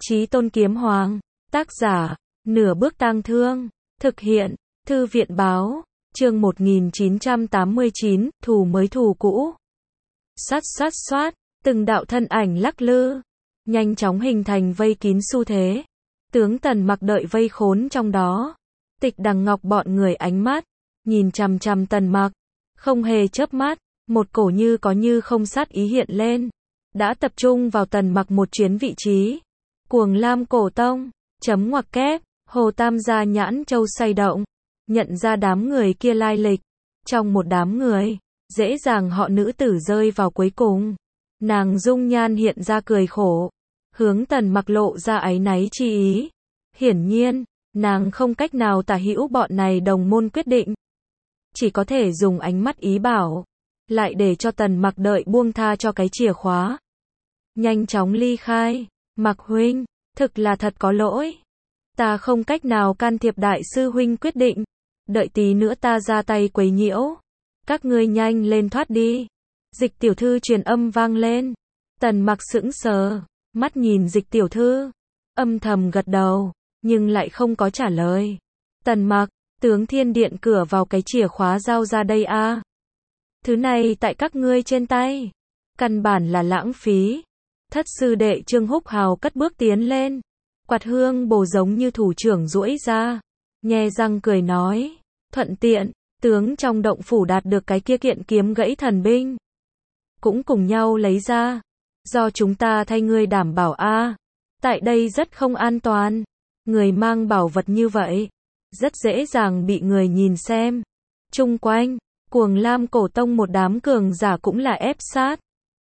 Chí Tôn Kiếm Hoàng. Tác giả, Nửa Bước Tang Thương. Thực hiện, Thư viện báo. Chương 1989, thù mới thù cũ. Xoát xoát xoát, từng đạo thân ảnh lắc lư, nhanh chóng hình thành vây kín xu thế. Tướng Tần Mặc đợi vây khốn trong đó. Tịch Đằng Ngọc bọn người ánh mắt nhìn chằm chằm Tần Mặc, không hề chớp mắt, một cổ như có như không sát ý hiện lên, đã tập trung vào Tần Mặc một chuyến vị trí. Cuồng Lam Cổ Tông, chấm ngoặc kép, Hồ Tam gia nhãn châu xoay động, nhận ra đám người kia lai lịch. Trong một đám người, dễ dàng họ nữ tử rơi vào cuối cùng. Nàng dung nhan hiện ra cười khổ, hướng Tần Mặc lộ ra áy náy chi ý. Hiển nhiên, nàng không cách nào tả hữu bọn này đồng môn quyết định, chỉ có thể dùng ánh mắt ý bảo, lại để cho Tần Mặc đợi buông tha cho cái chìa khóa. Nhanh chóng ly khai. Mặc huynh, thực là thật có lỗi. Ta không cách nào can thiệp đại sư huynh quyết định. Đợi tí nữa ta ra tay quấy nhiễu. Các ngươi nhanh lên thoát đi. Dịch tiểu thư truyền âm vang lên. Tần Mặc sững sờ, mắt nhìn dịch tiểu thư, âm thầm gật đầu, nhưng lại không có trả lời. Tần Mặc, tướng Thiên Điện cửa vào cái chìa khóa giao ra đây a. Thứ này tại các ngươi trên tay, căn bản là lãng phí. Thất sư đệ Trương Húc Hào cất bước tiến lên, quạt hương bồ giống như thủ trưởng duỗi ra, nhe răng cười nói, thuận tiện, tướng trong động phủ đạt được cái kia kiện kiếm gãy thần binh, cũng cùng nhau lấy ra, do chúng ta thay ngươi đảm bảo a. Tại đây rất không an toàn, người mang bảo vật như vậy, rất dễ dàng bị người nhìn xem. Chung quanh, Cuồng Lam Cổ Tông một đám cường giả cũng là ép sát,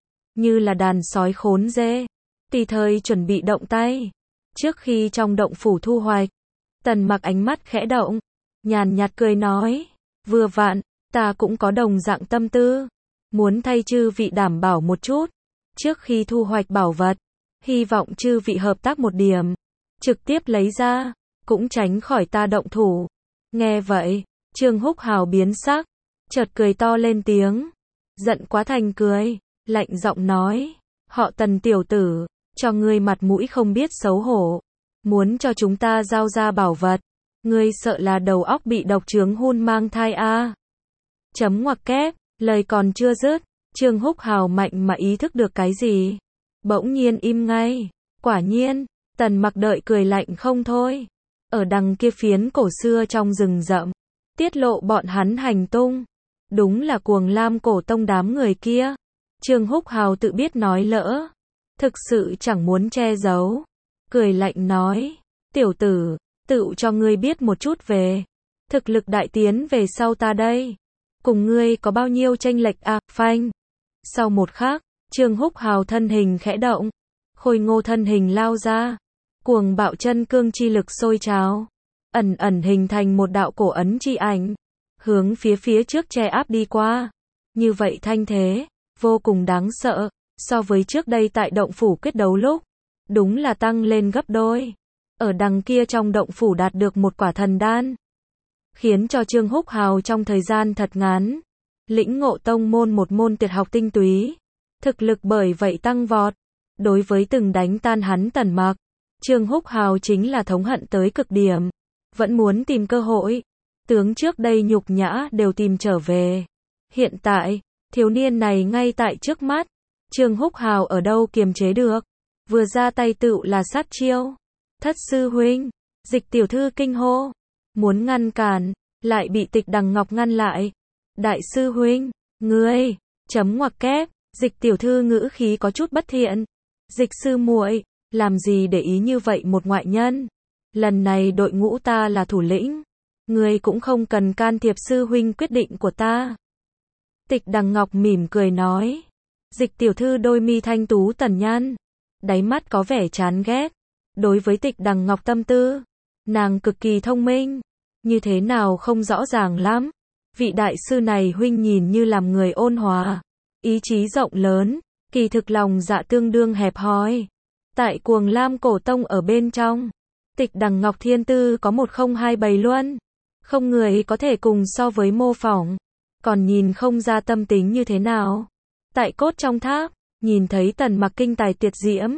như là đàn sói khốn dê, tùy thời chuẩn bị động tay. Trước khi trong động phủ thu hoạch, Tần Mặc ánh mắt khẽ động, nhàn nhạt cười nói, vừa vặn, ta cũng có đồng dạng tâm tư, muốn thay chư vị đảm bảo một chút, trước khi thu hoạch bảo vật, hy vọng chư vị hợp tác một điểm, trực tiếp lấy ra, cũng tránh khỏi ta động thủ. Nghe vậy, Trương Húc Hào biến sắc, chợt cười to lên tiếng, giận quá thành cười, lạnh giọng nói, họ Tần tiểu tử, cho ngươi mặt mũi không biết xấu hổ, muốn cho chúng ta giao ra bảo vật, ngươi sợ là đầu óc bị độc chướng hun mang thai a. Chấm ngoặc kép, lời còn chưa dứt, Trương Húc Hào mạnh mà ý thức được cái gì, bỗng nhiên im ngay. Quả nhiên, Tần Mặc đợi cười lạnh không thôi. Ở đằng kia phiến cổ xưa trong rừng rậm, tiết lộ bọn hắn hành tung, đúng là Cuồng Lam Cổ Tông đám người kia. Trương Húc Hào tự biết nói lỡ, thực sự chẳng muốn che giấu, cười lạnh nói, tiểu tử, tự cho ngươi biết một chút về thực lực đại tiến về sau ta đây, cùng ngươi có bao nhiêu chênh lệch à. Phanh. Sau một khắc, Trương Húc Hào thân hình khẽ động, khôi ngô thân hình lao ra, cuồng bạo chân cương chi lực sôi trào, ẩn ẩn hình thành một đạo cổ ấn chi ảnh, hướng phía trước che áp đi qua. Như vậy thanh thế, vô cùng đáng sợ, so với trước đây tại động phủ quyết đấu lúc, đúng là tăng lên gấp đôi. Ở đằng kia trong động phủ đạt được một quả thần đan, khiến cho Trương Húc Hào trong thời gian thật ngắn, lĩnh ngộ tông môn một môn tuyệt học tinh túy, thực lực bởi vậy tăng vọt. Đối với từng đánh tan hắn Tần Mặc, Trương Húc Hào chính là thống hận tới cực điểm, vẫn muốn tìm cơ hội, tướng trước đây nhục nhã đều tìm trở về. Hiện tại, thiếu niên này ngay tại trước mắt, Trương Húc Hào ở đâu kiềm chế được, vừa ra tay tựu là sát chiêu. Thất sư huynh, dịch tiểu thư kinh hô, muốn ngăn cản, lại bị Tịch Đằng Ngọc ngăn lại. Đại sư huynh, ngươi, chấm ngoặc kép, dịch tiểu thư ngữ khí có chút bất thiện. Dịch sư muội, làm gì để ý như vậy một ngoại nhân? Lần này đội ngũ ta là thủ lĩnh, ngươi cũng không cần can thiệp sư huynh quyết định của ta. Tịch Đằng Ngọc mỉm cười nói. Dịch tiểu thư đôi mi thanh tú tẩn nhăn, đáy mắt có vẻ chán ghét. Đối với Tịch Đằng Ngọc tâm tư, nàng cực kỳ thông minh, như thế nào không rõ ràng lắm. Vị đại sư này huynh nhìn như làm người ôn hòa, ý chí rộng lớn, kỳ thực lòng dạ tương đương hẹp hòi. Tại Cuồng Lam Cổ Tông ở bên trong, Tịch Đằng Ngọc thiên tư có 1027 luân, không người có thể cùng so với mô phỏng, còn nhìn không ra tâm tính như thế nào. Tại Cốt trong Tháp, nhìn thấy Tần Mặc kinh tài tuyệt diễm,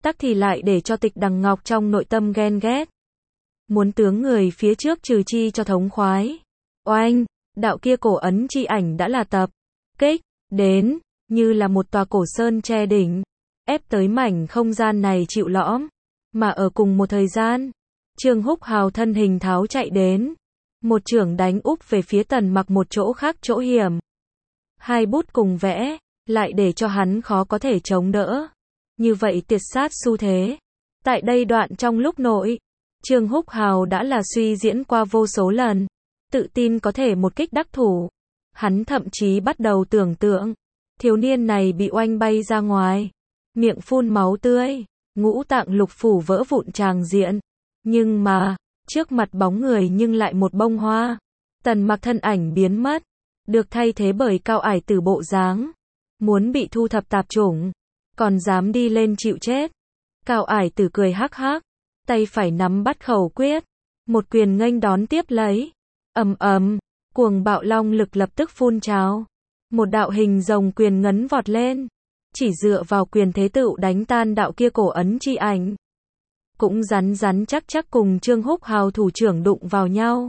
tắc thì lại để cho Tịch Đằng Ngọc trong nội tâm ghen ghét. Muốn tướng người phía trước trừ chi cho thống khoái. Oanh, đạo kia cổ ấn chi ảnh đã là tập kích đến, như là một tòa cổ sơn che đỉnh, ép tới mảnh không gian này chịu lõm. Mà ở cùng một thời gian, Trương Húc Hào thân hình tháo chạy đến, một chưởng đánh úp về phía Tần Mặc một chỗ khác chỗ hiểm. Hai bút cùng vẽ, lại để cho hắn khó có thể chống đỡ. Như vậy tiệt sát xu thế. Tại đây đoạn trong lúc nội, Trương Húc Hào đã là suy diễn qua vô số lần, tự tin có thể một kích đắc thủ. Hắn thậm chí bắt đầu tưởng tượng, thiếu niên này bị oanh bay ra ngoài, miệng phun máu tươi, ngũ tạng lục phủ vỡ vụn tràng diện. Nhưng mà, trước mặt bóng người nhưng lại một bông hoa. Tần Mặc thân ảnh biến mất, được thay thế bởi Cao Ải Tử bộ dáng. Muốn bị thu thập tạp chủng, còn dám đi lên chịu chết. Cao Ải Tử cười hắc hắc, tay phải nắm bắt khẩu quyết, một quyền nghênh đón tiếp lấy. Ầm ầm, cuồng bạo long lực lập tức phun trào. Một đạo hình rồng quyền ngấn vọt lên, chỉ dựa vào quyền thế tựu đánh tan đạo kia cổ ấn chi ảnh. Cũng rắn rắn chắc chắc cùng Trương Húc Hào thủ trưởng đụng vào nhau.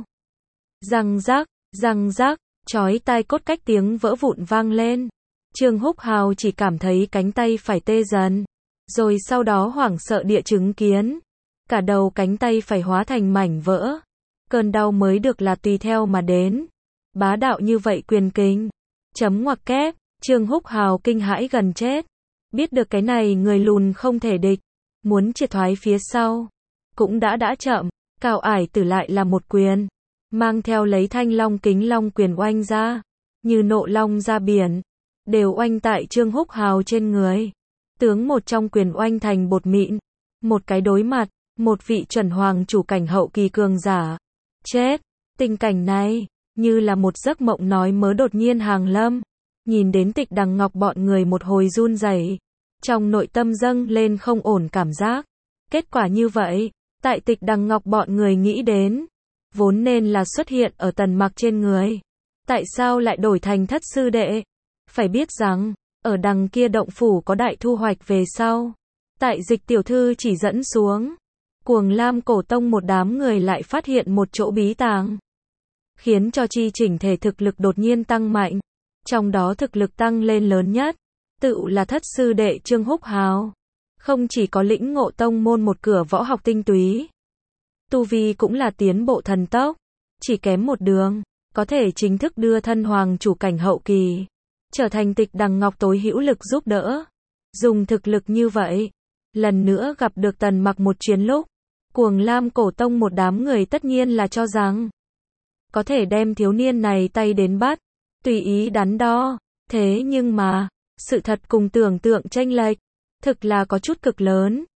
Răng rác, chói tai cốt cách tiếng vỡ vụn vang lên. Trương Húc Hào chỉ cảm thấy cánh tay phải tê dần, rồi sau đó hoảng sợ địa chứng kiến cả đầu cánh tay phải hóa thành mảnh vỡ. Cơn đau mới được là tùy theo mà đến. Bá đạo như vậy quyền kinh. Chấm ngoặc kép, Trương Húc Hào kinh hãi gần chết. Biết được cái này người lùn không thể địch, muốn triệt thoái phía sau, cũng đã chậm. Cao Ải Tử lại là một quyền, mang theo lấy thanh long kính long quyền oanh ra, như nộ long ra biển, đều oanh tại Trương Húc Hào trên người. Tướng một trong quyền oanh thành bột mịn, một cái đối mặt, một vị chuẩn hoàng chủ cảnh hậu kỳ cường giả. Chết, tình cảnh này, như là một giấc mộng nói mớ đột nhiên hàng lâm. Nhìn đến Tịch Đằng Ngọc bọn người một hồi run rẩy, trong nội tâm dâng lên không ổn cảm giác. Kết quả như vậy, tại Tịch Đằng Ngọc bọn người nghĩ đến, vốn nên là xuất hiện ở Tần Mặc trên người. Tại sao lại đổi thành Thất sư đệ? Phải biết rằng, ở đằng kia động phủ có đại thu hoạch về sau. Tại Dịch tiểu thư chỉ dẫn xuống, Cuồng Lam Cổ Tông một đám người lại phát hiện một chỗ bí tàng, khiến cho chi chỉnh thể thực lực đột nhiên tăng mạnh. Trong đó thực lực tăng lên lớn nhất, tựu là Thất sư đệ Trương Húc Hào. Không chỉ có lĩnh ngộ tông môn một cửa võ học tinh túy, tu vi cũng là tiến bộ thần tốc, chỉ kém một đường, có thể chính thức đưa thân hoàng chủ cảnh hậu kỳ, trở thành Tịch Đằng Ngọc tối hữu lực giúp đỡ. Dùng thực lực như vậy, lần nữa gặp được Tần Mặc một chuyến lúc, Cuồng Lam Cổ Tông một đám người tất nhiên là cho rằng có thể đem thiếu niên này tay đến bắt, tùy ý đắn đo. Thế nhưng mà, sự thật cùng tưởng tượng chênh lệch, thực là có chút cực lớn.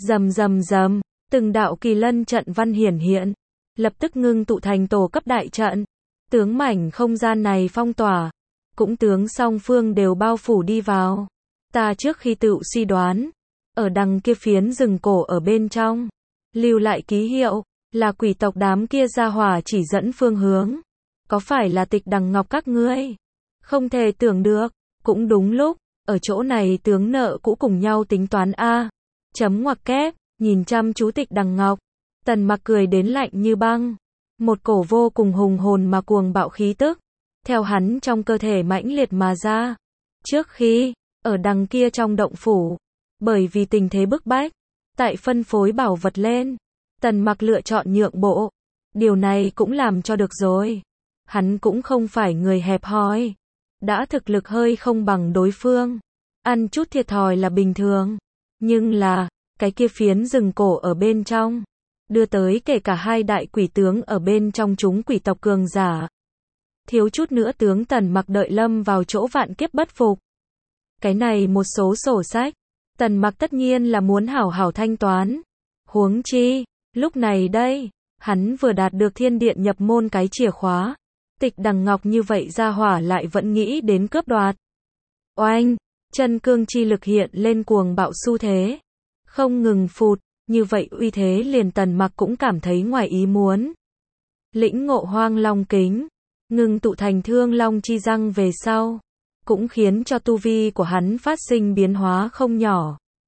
Rầm, từng đạo kỳ lân trận văn hiển hiện, lập tức ngưng tụ thành tổ cấp đại trận. Tướng mảnh không gian này phong tỏa, cũng tướng song phương đều bao phủ đi vào. Ta trước khi tự suy đoán, ở đằng kia phiến rừng cổ ở bên trong, lưu lại ký hiệu, là quỷ tộc đám kia ra hỏa chỉ dẫn phương hướng. Có phải là Tịch Đằng Ngọc các ngươi? Không thể tưởng được, cũng đúng lúc, ở chỗ này tướng nợ cũ cùng nhau tính toán a. Chấm ngoặc kép, nhìn chăm chú Tịch Đằng Ngọc, Tần Mặc cười đến lạnh như băng. Một cổ vô cùng hùng hồn mà cuồng bạo khí tức, theo hắn trong cơ thể mãnh liệt mà ra. Trước khi, ở đằng kia trong động phủ, bởi vì tình thế bức bách, tại phân phối bảo vật lên, Tần Mặc lựa chọn nhượng bộ. Điều này cũng làm cho được rồi. Hắn cũng không phải người hẹp hòi, đã thực lực hơi không bằng đối phương, ăn chút thiệt thòi là bình thường. Nhưng là, cái kia phiến rừng cổ ở bên trong, đưa tới kể cả hai đại quỷ tướng ở bên trong chúng quỷ tộc cường giả. Thiếu chút nữa tướng Tần Mặc đợi lâm vào chỗ vạn kiếp bất phục. Cái này một số sổ sách, Tần Mặc tất nhiên là muốn hảo hảo thanh toán. Huống chi, lúc này đây, hắn vừa đạt được thiên điện nhập môn cái chìa khóa. Tịch Đằng Ngọc như vậy ra hỏa lại vẫn nghĩ đến cướp đoạt. Oanh, chân cương chi lực hiện lên cuồng bạo xu thế, không ngừng phụt, như vậy uy thế liền Tần Mặc cũng cảm thấy ngoài ý muốn. Lĩnh ngộ hoang long kính, ngừng tụ thành thương long chi răng về sau, cũng khiến cho tu vi của hắn phát sinh biến hóa không nhỏ.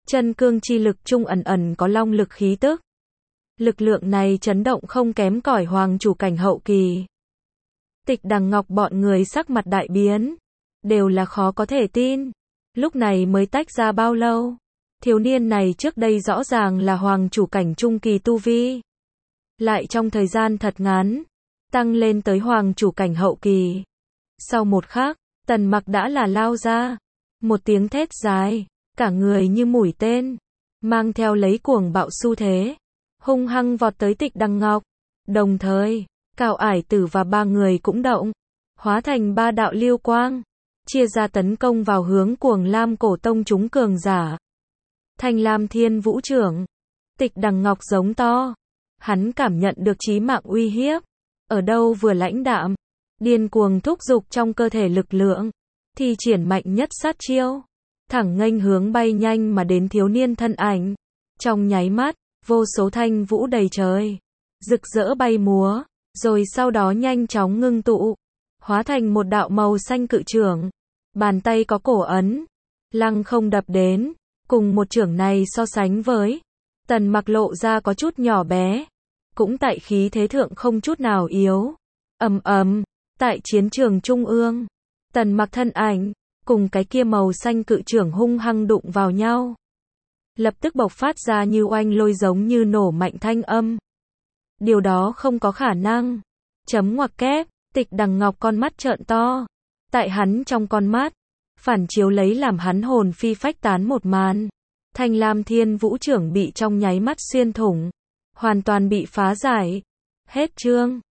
Chân cương chi lực trung ẩn ẩn có long lực khí tức. Lực lượng này chấn động không kém cỏi hoàng chủ cảnh hậu kỳ. Tịch Đằng Ngọc bọn người sắc mặt đại biến, đều là khó có thể tin. Lúc này mới tách ra bao lâu? Thiếu niên này trước đây rõ ràng là hoàng chủ cảnh trung kỳ tu vi. Lại trong thời gian thật ngắn, tăng lên tới hoàng chủ cảnh hậu kỳ. Sau một khắc, Tần Mặc đã là lao ra. Một tiếng thét dài, cả người như mũi tên, mang theo lấy cuồng bạo xu thế, hung hăng vọt tới Tịch Đằng Ngọc. Đồng thời, Cao Ải Tử và ba người cũng động, hóa thành ba đạo lưu quang, chia ra tấn công vào hướng Cuồng Lam Cổ Tông chúng cường giả. Thanh Lam Thiên Vũ Trưởng. Tịch Đằng Ngọc giống to. Hắn cảm nhận được chí mạng uy hiếp. Ở đâu vừa lãnh đạm, điên cuồng thúc giục trong cơ thể lực lượng, thi triển mạnh nhất sát chiêu, thẳng nghênh hướng bay nhanh mà đến thiếu niên thân ảnh. Trong nháy mắt, vô số thanh vũ đầy trời, rực rỡ bay múa, rồi sau đó nhanh chóng ngưng tụ, hóa thành một đạo màu xanh cự trưởng. Bàn tay có cổ ấn, lăng không đập đến, cùng một trưởng này so sánh với, Tần Mặc lộ ra có chút nhỏ bé, cũng tại khí thế thượng không chút nào yếu. Ầm ầm, tại chiến trường trung ương, Tần Mặc thân ảnh cùng cái kia màu xanh cự trưởng hung hăng đụng vào nhau, lập tức bộc phát ra như oanh lôi giống như nổ mạnh thanh âm. Điều đó không có khả năng. Chấm ngoặc kép, Tịch Đằng Ngọc con mắt trợn to. Tại hắn trong con mắt, phản chiếu lấy làm hắn hồn phi phách tán một màn. Thanh Lam Thiên Vũ Trưởng bị trong nháy mắt xuyên thủng, hoàn toàn bị phá giải. Hết chương.